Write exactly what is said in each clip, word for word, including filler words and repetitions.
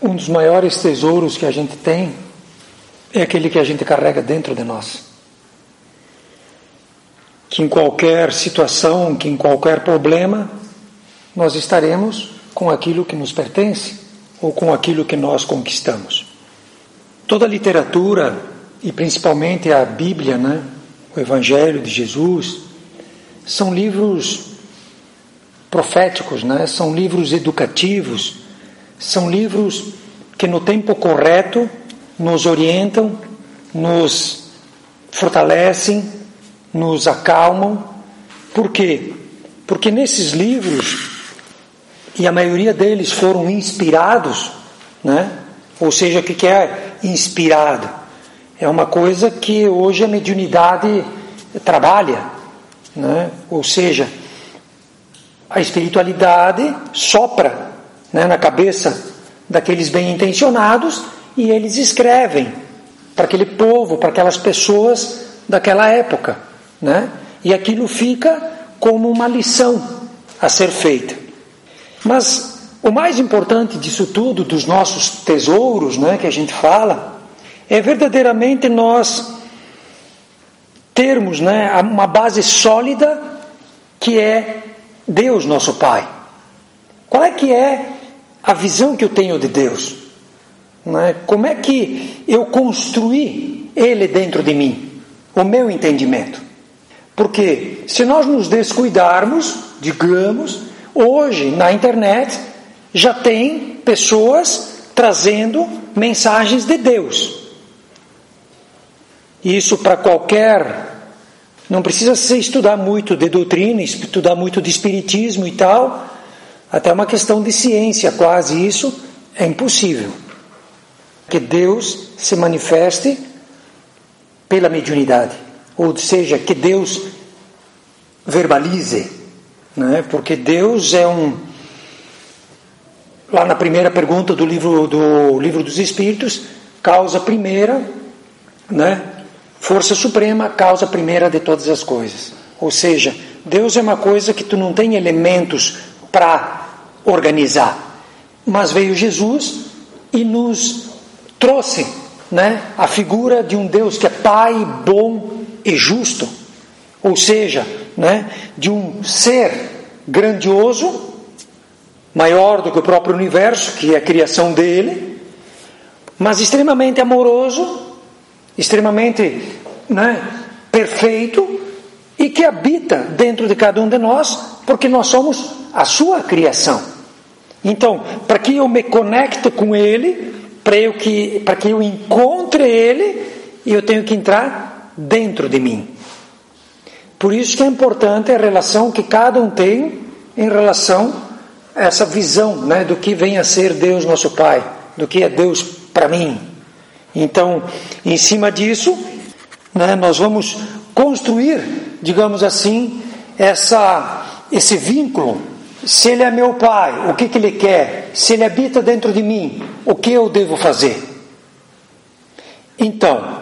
um dos maiores tesouros que a gente tem é aquele que a gente carrega dentro de nós. Que em qualquer situação, que em qualquer problema, nós estaremos com aquilo que nos pertence ou com aquilo que nós conquistamos. Toda a literatura, e principalmente a Bíblia, né, o Evangelho de Jesus, são livros proféticos, né, são livros educativos, são livros que no tempo correto nos orientam, nos fortalecem, nos acalmam. Por quê? Porque nesses livros, e a maioria deles foram inspirados, né? Ou seja, o que é inspirado? É uma coisa que hoje a mediunidade trabalha, né? Ou seja, a espiritualidade sopra, né, na cabeça daqueles bem-intencionados e eles escrevem para aquele povo, para aquelas pessoas daquela época, né? E aquilo fica como uma lição a ser feita. Mas o mais importante disso tudo, dos nossos tesouros, né, que a gente fala, é verdadeiramente nós termos, né, uma base sólida que é Deus, nosso Pai. Qual é que é a visão que eu tenho de Deus? Né? Como é que eu construí Ele dentro de mim? O meu entendimento. Porque se nós nos descuidarmos, digamos, hoje na internet já tem pessoas trazendo mensagens de Deus. Isso para qualquer... Não precisa se estudar muito de doutrina, estudar muito de espiritismo e tal. Até uma questão de ciência, quase isso é impossível. Que Deus se manifeste pela mediunidade. Ou seja, que Deus verbalize. Né? Porque Deus é um... Lá na primeira pergunta do livro, do livro dos Espíritos, causa primeira, né? Força suprema, causa primeira de todas as coisas. Ou seja, Deus é uma coisa que tu não tem elementos para organizar. Mas veio Jesus e nos trouxe, né, a figura de um Deus que é Pai, bom e justo. Ou seja, né, de um ser grandioso, maior do que o próprio universo, que é a criação dele, mas extremamente amoroso, extremamente, né, perfeito, e que habita dentro de cada um de nós, porque nós somos a sua criação. Então, para que eu me conecte com Ele, para eu que, para que eu encontre Ele, eu tenho que entrar dentro de mim. Por isso que é importante a relação que cada um tem em relação a essa visão, né, do que vem a ser Deus nosso Pai, do que é Deus para mim. Então, em cima disso, né, nós vamos construir, digamos assim, essa, esse vínculo. Se Ele é meu Pai, o que, que Ele quer? Se Ele habita dentro de mim, o que eu devo fazer? Então,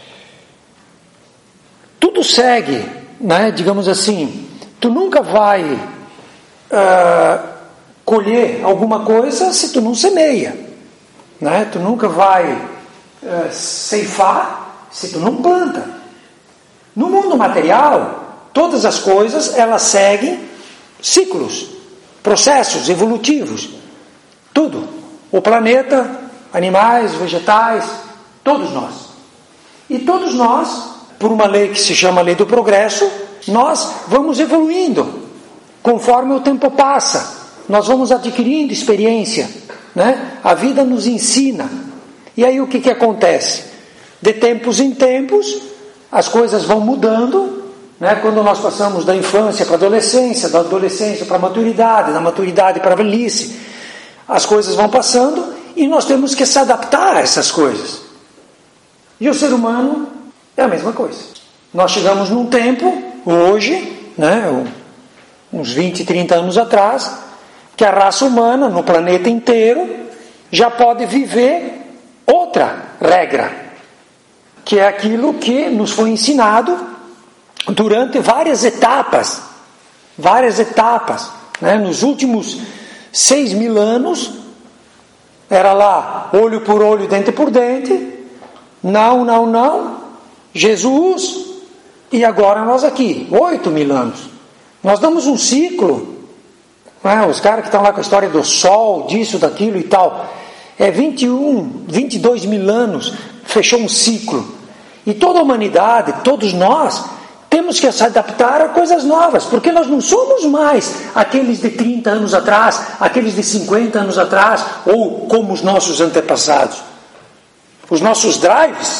tudo segue, né, digamos assim, tu nunca vai uh, colher alguma coisa se tu não semeia, né? Tu nunca vai uh, ceifar se tu não planta. No mundo material, todas as coisas elas seguem ciclos, processos evolutivos, tudo, o planeta, animais, vegetais, todos nós. E todos nós, por uma lei que se chama lei do progresso, nós vamos evoluindo conforme o tempo passa. Nós vamos adquirindo experiência, né? A vida nos ensina. E aí o que, que acontece? De tempos em tempos, as coisas vão mudando, né? Quando nós passamos da infância para a adolescência, da adolescência para a maturidade, da maturidade para a velhice, as coisas vão passando e nós temos que se adaptar a essas coisas. E o ser humano é a mesma coisa. Nós chegamos num tempo, hoje, né, uns vinte, trinta anos atrás, que a raça humana no planeta inteiro já pode viver outra regra, que é aquilo que nos foi ensinado durante várias etapas, várias etapas, né? Nos últimos seis mil anos, Era lá, olho por olho, dente por dente. Não, não, não. Jesus. E agora nós aqui, oito mil anos. Nós damos um ciclo. Não é? Os caras que estão lá com a história do sol, disso, daquilo e tal. É vinte e um, vinte e dois mil anos. Fechou um ciclo. E toda a humanidade, todos nós, temos que se adaptar a coisas novas, porque nós não somos mais aqueles de trinta anos atrás, aqueles de cinquenta anos atrás, ou como os nossos antepassados. Os nossos drives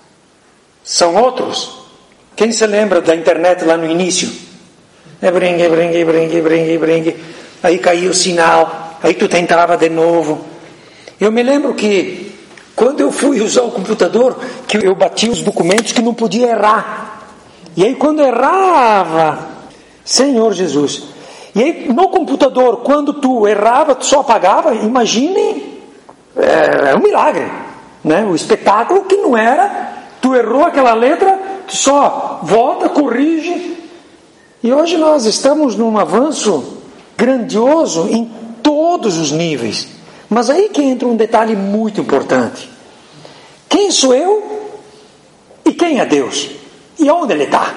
são outros. Quem se lembra da internet lá no início? É bringue, bringue, bringue, bringue, bringue. Aí caía o sinal, aí tu tentava de novo. Eu me lembro que quando eu fui usar o computador, que eu batia os documentos que não podia errar. E aí quando errava, Senhor Jesus. E aí no computador, quando tu errava, tu só apagava, imaginem, é, é um milagre, né? O espetáculo que não era, tu errou aquela letra, tu só volta, corrige. E hoje nós estamos num avanço grandioso em todos os níveis. Mas aí que entra um detalhe muito importante. Quem sou eu e quem é Deus? E onde Ele está?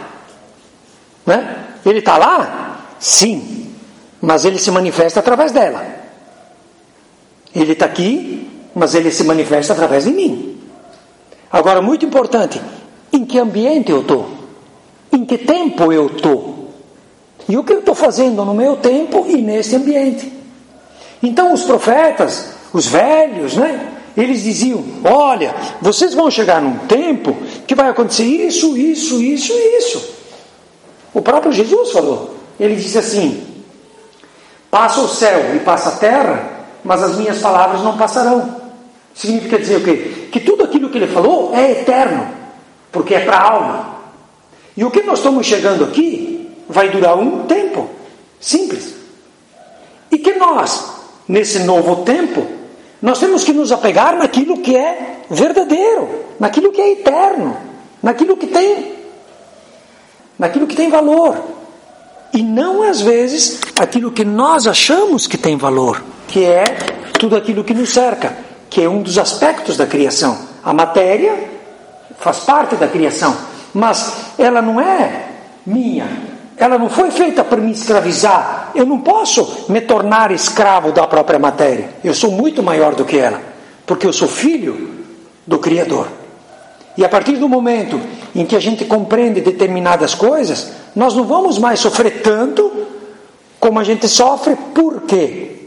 Né? Ele está lá? Sim. Mas Ele se manifesta através dela. Ele está aqui, mas Ele se manifesta através de mim. Agora, muito importante, em que ambiente eu estou? Em que tempo eu estou? E o que eu estou fazendo no meu tempo e nesse ambiente? Então os profetas, os velhos, né? Eles diziam, olha, vocês vão chegar num tempo que vai acontecer isso, isso, isso e isso. O próprio Jesus falou. Ele disse assim, passa o céu e passa a terra, mas as minhas palavras não passarão. Significa dizer o quê? Que tudo aquilo que ele falou é eterno, porque é para a alma. E o que nós estamos chegando aqui vai durar um tempo, simples. E que nós, nesse novo tempo, nós temos que nos apegar naquilo que é verdadeiro, naquilo que é eterno, naquilo que tem, naquilo que tem valor. E não, às vezes, aquilo que nós achamos que tem valor, que é tudo aquilo que nos cerca, que é um dos aspectos da criação. A matéria faz parte da criação, mas ela não é minha. Ela não foi feita para me escravizar. Eu não posso me tornar escravo da própria matéria. Eu sou muito maior do que ela, porque eu sou filho do Criador. E a partir do momento em que a gente compreende determinadas coisas, nós não vamos mais sofrer tanto como a gente sofre. Por quê?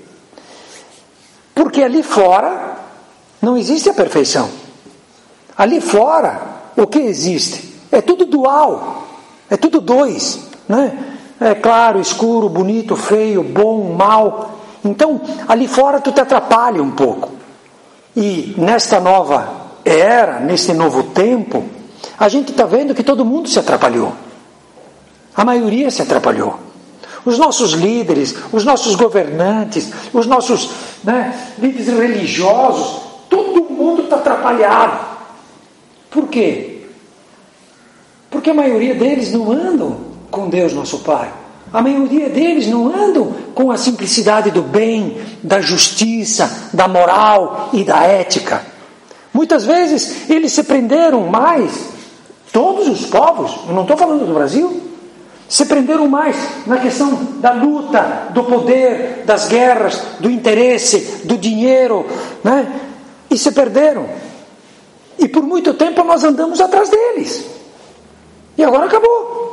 Porque ali fora não existe a perfeição. Ali fora, o que existe? É tudo dual, é tudo dois. Né? É claro, escuro, bonito, feio, bom, mal. Então, ali fora tu te atrapalha um pouco. E nesta nova era, nesse novo tempo, a gente está vendo que todo mundo se atrapalhou. A maioria se atrapalhou. Os nossos líderes, os nossos governantes, os nossos né, líderes religiosos, todo mundo está atrapalhado. Por quê? Porque a maioria deles não andam com Deus nosso Pai. A maioria deles não andam com a simplicidade do bem, da justiça, da moral e da ética. Muitas vezes eles se prenderam mais, todos os povos, eu não estou falando do Brasil, se prenderam mais na questão da luta, do poder, das guerras, do interesse, do dinheiro, né? E se perderam. E por muito tempo nós andamos atrás deles. E agora acabou.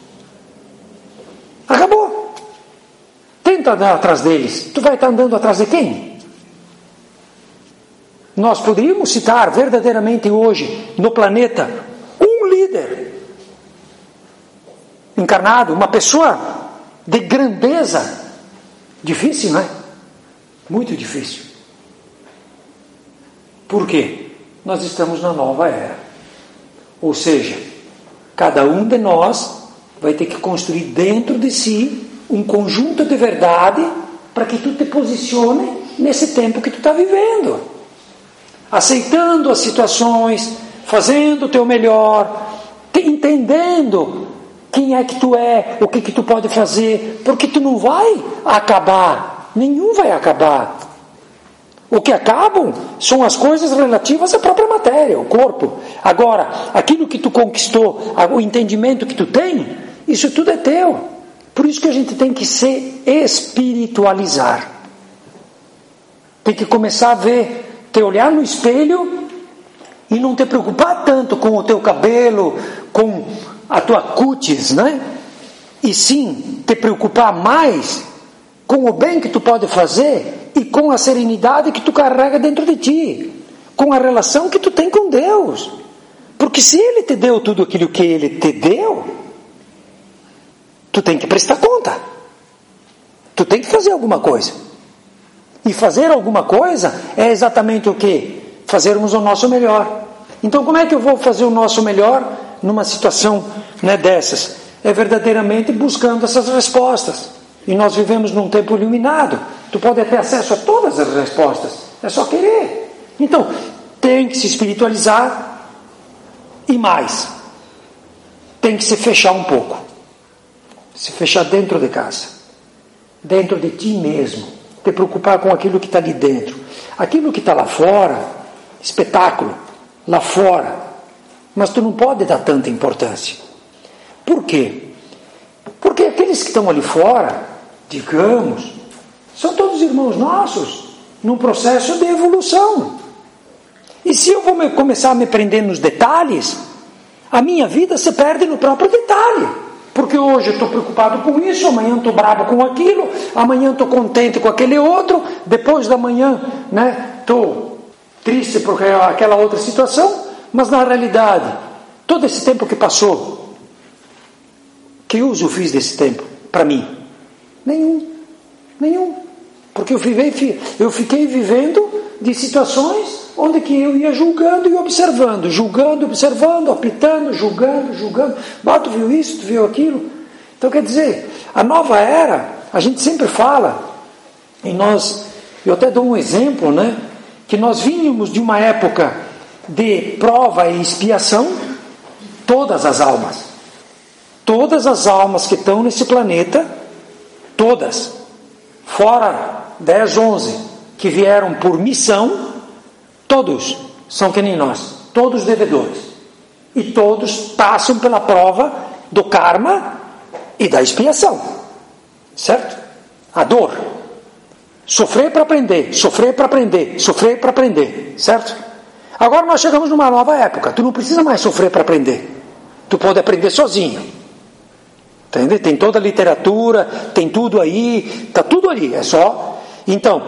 Acabou. Tenta andar atrás deles. Tu vai estar andando atrás de quem? Nós poderíamos citar verdadeiramente hoje no planeta um líder encarnado, uma pessoa de grandeza. Difícil, não é? Muito difícil. Por quê? Nós estamos na nova era. Ou seja, cada um de nós vai ter que construir dentro de si um conjunto de verdade para que tu te posicione nesse tempo que tu está vivendo. Aceitando as situações, fazendo o teu melhor, entendendo quem é que tu é, o que que tu pode fazer, porque tu não vai acabar, nenhum vai acabar. O que acabam são as coisas relativas à própria matéria, o corpo. Agora, aquilo que tu conquistou, o entendimento que tu tem, isso tudo é teu. Por isso que a gente tem que se espiritualizar. Tem que começar a ver, te olhar no espelho e não te preocupar tanto com o teu cabelo, com a tua cutis, né? E sim, te preocupar mais com o bem que tu pode fazer e com a serenidade que tu carrega dentro de ti, com a relação que tu tem com Deus. Porque se Ele te deu tudo aquilo que Ele te deu, tu tem que prestar conta. Tu tem que fazer alguma coisa. E fazer alguma coisa é exatamente o quê? Fazermos o nosso melhor. Então como é que eu vou fazer o nosso melhor numa situação, né, dessas? É verdadeiramente buscando essas respostas. E nós vivemos num tempo iluminado. Tu pode ter acesso a todas as respostas. É só querer. Então, tem que se espiritualizar. E mais, tem que se fechar um pouco. Se fechar dentro de casa. Dentro de ti mesmo. Te preocupar com aquilo que está ali dentro. Aquilo que está lá fora, espetáculo. Lá fora. Mas tu não pode dar tanta importância. Por quê? Porque aqueles que estão ali fora, digamos, são todos irmãos nossos, num processo de evolução. E se eu vou me, começar a me prender nos detalhes, a minha vida se perde no próprio detalhe. Porque hoje eu estou preocupado com isso, amanhã estou bravo com aquilo, amanhã estou contente com aquele outro, depois da manhã, né, estou triste por aquela outra situação, mas na realidade, todo esse tempo que passou, que uso eu fiz desse tempo para mim? Nenhum. Nenhum. Porque eu, vivi, eu fiquei vivendo de situações onde que eu ia julgando e observando. Julgando, observando, apitando, julgando, julgando. Ah, tu viu isso, tu viu aquilo. Então quer dizer, a nova era, a gente sempre fala, e nós, eu até dou um exemplo, né? Que nós vínhamos de uma época de prova e expiação, todas as almas. Todas as almas que estão nesse planeta, todas, fora dez, onze, que vieram por missão, todos são que nem nós, todos devedores. E todos passam pela prova do karma e da expiação. Certo? A dor. Sofrer para aprender, sofrer para aprender, sofrer para aprender. Certo? Agora nós chegamos numa nova época. Tu não precisa mais sofrer para aprender. Tu pode aprender sozinho. Entende? Tem toda a literatura, tem tudo aí, está tudo ali, é só. Então,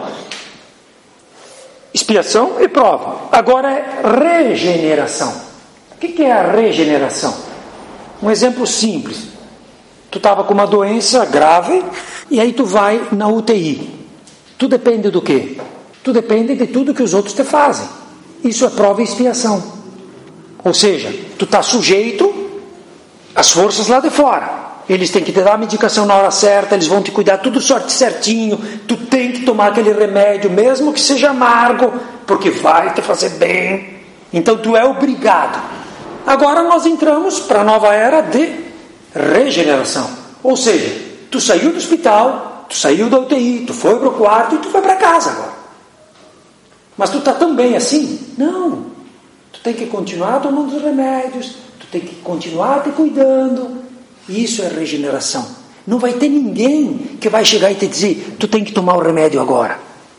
expiação e prova. Agora é regeneração. O que é a regeneração? Um exemplo simples. Tu estava com uma doença grave e aí tu vai na U T I. Tu depende do quê? Tu depende de tudo que os outros te fazem. Isso é prova e expiação. Ou seja, tu está sujeito às forças lá de fora. Eles têm que te dar a medicação na hora certa, eles vão te cuidar tudo certinho, tu tem que tomar aquele remédio, mesmo que seja amargo, porque vai te fazer bem. Então tu é obrigado. Agora nós entramos para a nova era de regeneração. Ou seja, tu saiu do hospital, tu saiu da U T I, tu foi para o quarto e tu foi para casa agora. Mas tu está tão bem assim? Não. Tu tem que continuar tomando os remédios, tu tem que continuar te cuidando. Isso é regeneração. Não vai ter ninguém que vai chegar e te dizer, tu tem que tomar o remédio agora.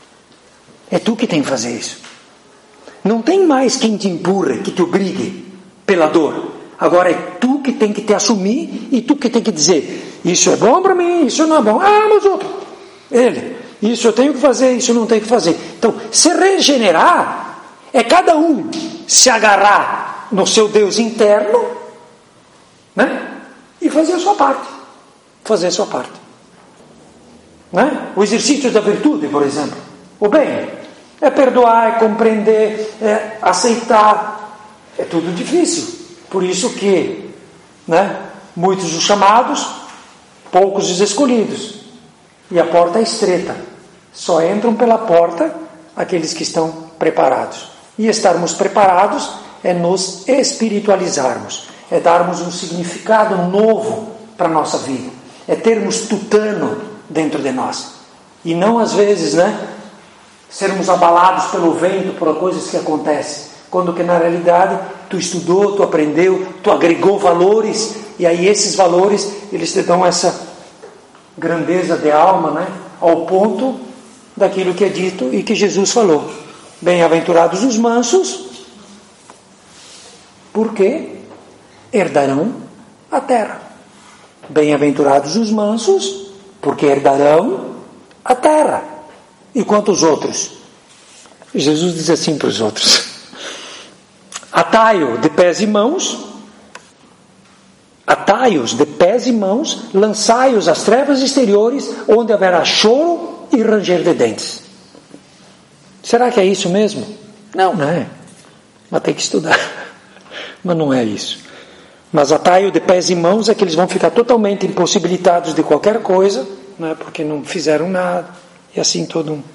É tu que tem que fazer isso. Não tem mais quem te empurre, que te obrigue pela dor. Agora é tu que tem que te assumir e tu que tem que dizer, isso é bom para mim, isso não é bom. Ah, mas outro, ele, isso eu tenho que fazer, isso eu não tenho que fazer. Então, se regenerar é cada um se agarrar no seu Deus interno, né? E fazer a sua parte. Fazer a sua parte. Né? O exercício da virtude, por exemplo. O bem é perdoar, é compreender, é aceitar. É tudo difícil. Por isso que, né, muitos os chamados, poucos os escolhidos. E a porta é estreita. Só entram pela porta aqueles que estão preparados. E estarmos preparados é nos espiritualizarmos. É darmos um significado novo para a nossa vida. É termos tutano dentro de nós. E não às vezes, né? sermos abalados pelo vento, por coisas que acontecem, quando que na realidade tu estudou, tu aprendeu, tu agregou valores, e aí esses valores, eles te dão essa grandeza de alma, né? Ao ponto daquilo que é dito e que Jesus falou. Bem-aventurados os mansos, porque herdarão a terra. Bem-aventurados os mansos, porque herdarão a terra. E quantos outros? Jesus diz assim para os outros: atai-o de pés e mãos, atai-os de pés e mãos, lançai-os às trevas exteriores, onde haverá choro e ranger de dentes. Será que é isso mesmo? Não, não é. Mas tem que estudar. Mas não é isso. Mas atai-o de pés e mãos é que eles vão ficar totalmente impossibilitados de qualquer coisa, né, porque não fizeram nada, e assim todo um